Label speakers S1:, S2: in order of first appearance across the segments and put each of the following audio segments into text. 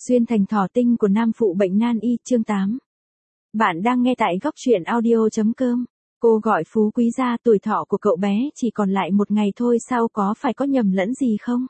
S1: Xuyên thành thỏ tinh của nam phụ bệnh nan y, chương 8. Bạn đang nghe tại góc truyện audio.com. Cô gọi Phú Quý ra, tuổi thọ của cậu bé chỉ còn lại một ngày thôi, sao có phải có nhầm lẫn gì không?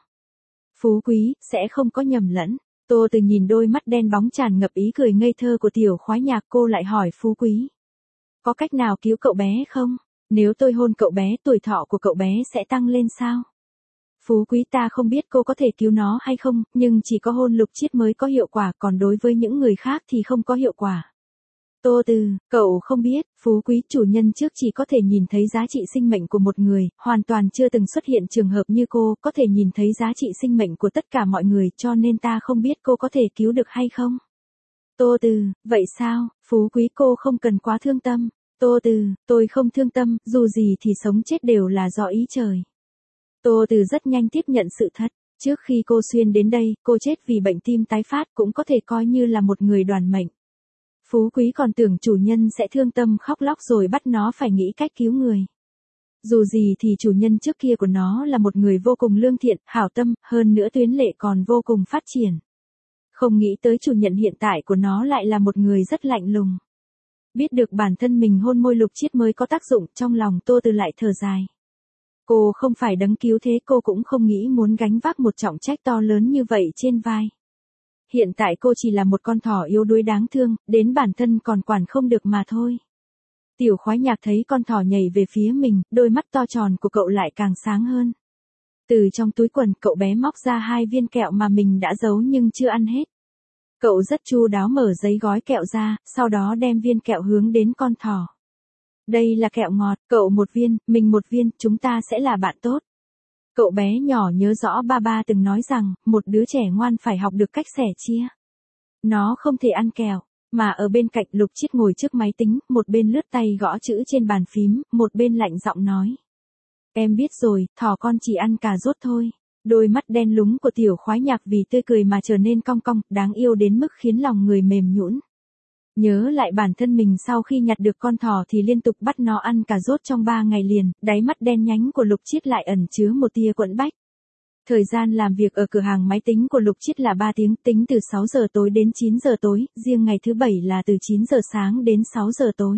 S1: Phú Quý, sẽ không có nhầm lẫn. Tô Từ nhìn đôi mắt đen bóng tràn ngập ý cười ngây thơ của tiểu khoái nhạc, cô lại hỏi Phú Quý. Có cách nào cứu cậu bé không? Nếu tôi hôn cậu bé, tuổi thọ của cậu bé sẽ tăng lên sao? Phú Quý, ta không biết cô có thể cứu nó hay không, nhưng chỉ có hôn Lục Chiết mới có hiệu quả, còn đối với những người khác thì không có hiệu quả. Tô Từ, cậu không biết, Phú Quý, chủ nhân trước chỉ có thể nhìn thấy giá trị sinh mệnh của một người, hoàn toàn chưa từng xuất hiện trường hợp như cô, có thể nhìn thấy giá trị sinh mệnh của tất cả mọi người, cho nên ta không biết cô có thể cứu được hay không. Tô Từ, vậy sao? Phú Quý, cô không cần quá thương tâm. Tô Từ, tôi không thương tâm, dù gì thì sống chết đều là do ý trời. Tô Từ rất nhanh tiếp nhận sự thật. Trước khi cô Xuyên đến đây, cô chết vì bệnh tim tái phát, cũng có thể coi như là một người đoàn mệnh. Phú Quý còn tưởng chủ nhân sẽ thương tâm khóc lóc rồi bắt nó phải nghĩ cách cứu người. Dù gì thì chủ nhân trước kia của nó là một người vô cùng lương thiện, hảo tâm, hơn nữa tuyến lệ còn vô cùng phát triển. Không nghĩ tới chủ nhân hiện tại của nó lại là một người rất lạnh lùng. Biết được bản thân mình hôn môi Lục Chiết mới có tác dụng, trong lòng Tô Từ lại thở dài. Cô không phải đấng cứu thế, cô cũng không nghĩ muốn gánh vác một trọng trách to lớn như vậy trên vai. Hiện tại cô chỉ là một con thỏ yếu đuối đáng thương, đến bản thân còn quản không được mà thôi. Tiểu khoái nhạc thấy con thỏ nhảy về phía mình, đôi mắt to tròn của cậu lại càng sáng hơn. Từ trong túi quần, cậu bé móc ra 2 viên kẹo mà mình đã giấu nhưng chưa ăn hết. Cậu rất chu đáo mở giấy gói kẹo ra, sau đó đem viên kẹo hướng đến con thỏ. Đây là kẹo ngọt, cậu 1 viên, mình 1 viên, chúng ta sẽ là bạn tốt. Cậu bé nhỏ nhớ rõ ba từng nói rằng, một đứa trẻ ngoan phải học được cách sẻ chia. Nó không thể ăn kẹo, mà ở bên cạnh Lục Chiết ngồi trước máy tính, một bên lướt tay gõ chữ trên bàn phím, một bên lạnh giọng nói. Em biết rồi, thỏ con chỉ ăn cà rốt thôi. Đôi mắt đen lúng của tiểu khoái nhạc vì tươi cười mà trở nên cong cong, đáng yêu đến mức khiến lòng người mềm nhũn. Nhớ lại bản thân mình sau khi nhặt được con thỏ thì liên tục bắt nó ăn cà rốt trong 3 ngày liền, đáy mắt đen nhánh của Lục Chiết lại ẩn chứa một tia quẫn bách. Thời gian làm việc ở cửa hàng máy tính của Lục Chiết là 3 tiếng, tính từ 6 giờ tối đến 9 giờ tối, riêng ngày thứ 7 là từ 9 giờ sáng đến 6 giờ tối.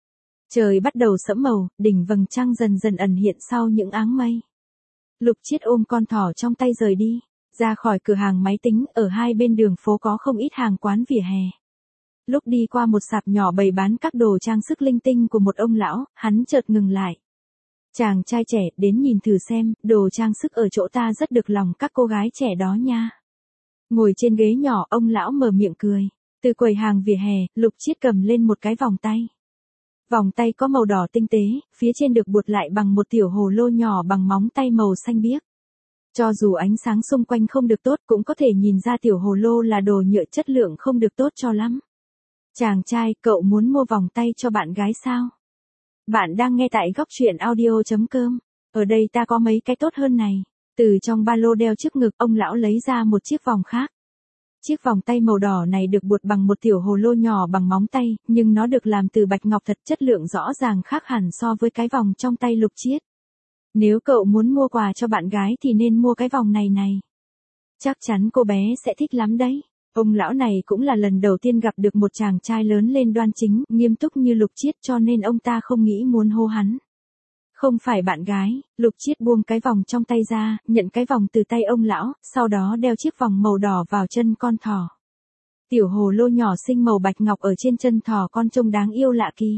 S1: Trời bắt đầu sẫm màu, đỉnh vầng trăng dần dần ẩn hiện sau những áng mây. Lục Chiết ôm con thỏ trong tay rời đi, ra khỏi cửa hàng máy tính, ở hai bên đường phố có không ít hàng quán vỉa hè. Lúc đi qua một sạp nhỏ bày bán các đồ trang sức linh tinh của một ông lão, hắn chợt ngừng lại. Chàng trai trẻ, đến nhìn thử xem, đồ trang sức ở chỗ ta rất được lòng các cô gái trẻ đó nha. Ngồi trên ghế nhỏ, ông lão mở miệng cười. Từ quầy hàng vỉa hè, Lục Chiết cầm lên một cái vòng tay. Vòng tay có màu đỏ tinh tế, phía trên được buộc lại bằng một tiểu hồ lô nhỏ bằng móng tay màu xanh biếc. Cho dù ánh sáng xung quanh không được tốt, cũng có thể nhìn ra tiểu hồ lô là đồ nhựa chất lượng không được tốt cho lắm. Chàng trai, cậu muốn mua vòng tay cho bạn gái sao? Bạn đang nghe tại góc truyện audio.com. Ở đây ta có mấy cái tốt hơn này. Từ trong ba lô đeo trước ngực, ông lão lấy ra một chiếc vòng khác. Chiếc vòng tay màu đỏ này được buộc bằng một tiểu hồ lô nhỏ bằng móng tay, nhưng nó được làm từ bạch ngọc thật, chất lượng rõ ràng khác hẳn so với cái vòng trong tay Lục Chiết. Nếu cậu muốn mua quà cho bạn gái thì nên mua cái vòng này. Chắc chắn cô bé sẽ thích lắm đấy. Ông lão này cũng là lần đầu tiên gặp được một chàng trai lớn lên đoan chính, nghiêm túc như Lục Chiết, cho nên ông ta không nghĩ muốn hô hắn. Không phải bạn gái. Lục Chiết buông cái vòng trong tay ra, nhận cái vòng từ tay ông lão, sau đó đeo chiếc vòng màu đỏ vào chân con thỏ. Tiểu hồ lô nhỏ xinh màu bạch ngọc ở trên chân thỏ con trông đáng yêu lạ kỳ.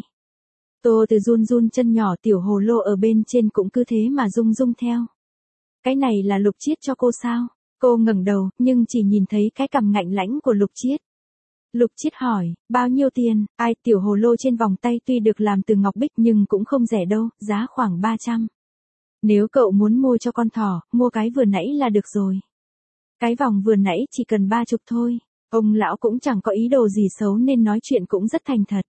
S1: Tô Từ run run chân nhỏ, tiểu hồ lô ở bên trên cũng cứ thế mà rung rung theo. Cái này là Lục Chiết cho cô sao? Cô ngẩng đầu, nhưng chỉ nhìn thấy cái cằm ngạnh lãnh của Lục Chiết. Lục Chiết hỏi, bao nhiêu tiền? Ai, tiểu hồ lô trên vòng tay tuy được làm từ ngọc bích nhưng cũng không rẻ đâu, giá khoảng 300. Nếu cậu muốn mua cho con thỏ, mua cái vừa nãy là được rồi. Cái vòng vừa nãy chỉ cần 30 thôi. Ông lão cũng chẳng có ý đồ gì xấu nên nói chuyện cũng rất thành thật.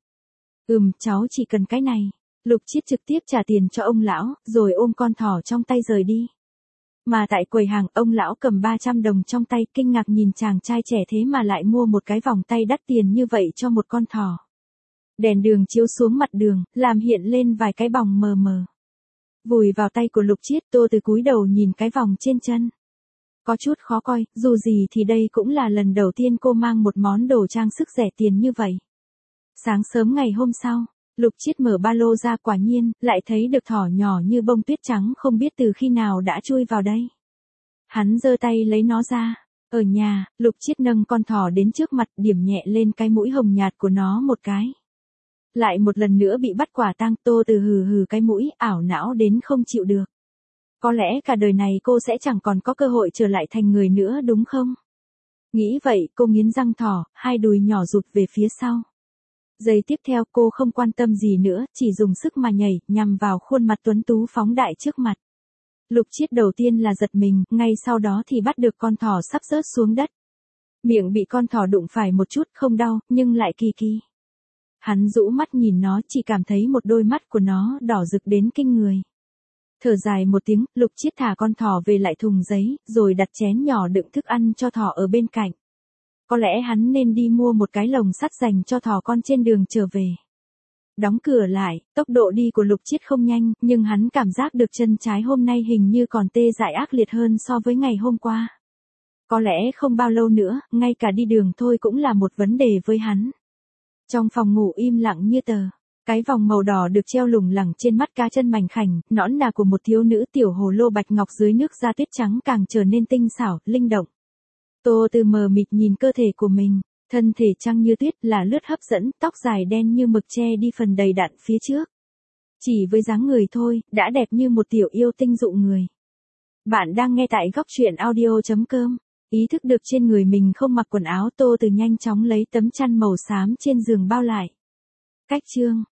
S1: Cháu chỉ cần cái này. Lục Chiết trực tiếp trả tiền cho ông lão, rồi ôm con thỏ trong tay rời đi. Mà tại quầy hàng, ông lão cầm 300 đồng trong tay, kinh ngạc nhìn chàng trai trẻ thế mà lại mua một cái vòng tay đắt tiền như vậy cho một con thỏ. Đèn đường chiếu xuống mặt đường, làm hiện lên vài cái bòng mờ mờ. Vùi vào tay của Lục Chiết, Tô Từ cúi đầu nhìn cái vòng trên chân. Có chút khó coi, dù gì thì đây cũng là lần đầu tiên cô mang một món đồ trang sức rẻ tiền như vậy. Sáng sớm ngày hôm sau, Lục Chiết mở ba lô ra, quả nhiên, lại thấy được thỏ nhỏ như bông tuyết trắng không biết từ khi nào đã chui vào đây. Hắn giơ tay lấy nó ra. Ở nhà, Lục Chiết nâng con thỏ đến trước mặt, điểm nhẹ lên cái mũi hồng nhạt của nó một cái. Lại một lần nữa bị bắt quả tang. Tô Từ hừ hừ cái mũi, ảo não đến không chịu được. Có lẽ cả đời này cô sẽ chẳng còn có cơ hội trở lại thành người nữa đúng không? Nghĩ vậy, cô nghiến răng thỏ, hai đùi nhỏ rụt về phía sau. Giây tiếp theo cô không quan tâm gì nữa, chỉ dùng sức mà nhảy, nhằm vào khuôn mặt tuấn tú phóng đại trước mặt. Lục Chiết đầu tiên là giật mình, ngay sau đó thì bắt được con thỏ sắp rớt xuống đất. Miệng bị con thỏ đụng phải một chút, không đau, nhưng lại kỳ kỳ. Hắn rũ mắt nhìn nó, chỉ cảm thấy một đôi mắt của nó đỏ rực đến kinh người. Thở dài một tiếng, Lục Chiết thả con thỏ về lại thùng giấy, rồi đặt chén nhỏ đựng thức ăn cho thỏ ở bên cạnh. Có lẽ hắn nên đi mua một cái lồng sắt dành cho thỏ con trên đường trở về. Đóng cửa lại, tốc độ đi của Lục Chiết không nhanh, nhưng hắn cảm giác được chân trái hôm nay hình như còn tê dại ác liệt hơn so với ngày hôm qua. Có lẽ không bao lâu nữa, ngay cả đi đường thôi cũng là một vấn đề với hắn. Trong phòng ngủ im lặng như tờ. Cái vòng màu đỏ được treo lủng lẳng trên mắt cá chân mảnh khảnh, nõn nà của một thiếu nữ tiểu hồ lô bạch ngọc dưới nước da tuyết trắng càng trở nên tinh xảo, linh động. Tô Từ mờ mịt nhìn cơ thể của mình, thân thể trắng như tuyết, là lướt hấp dẫn, tóc dài đen như mực che đi phần đầy đặn phía trước. Chỉ với dáng người thôi, đã đẹp như một tiểu yêu tinh dụ người. Bạn đang nghe tại Góc Truyện Audio.com. Ý thức được trên người mình không mặc quần áo, Tô Từ nhanh chóng lấy tấm chăn màu xám trên giường bao lại. Cách chương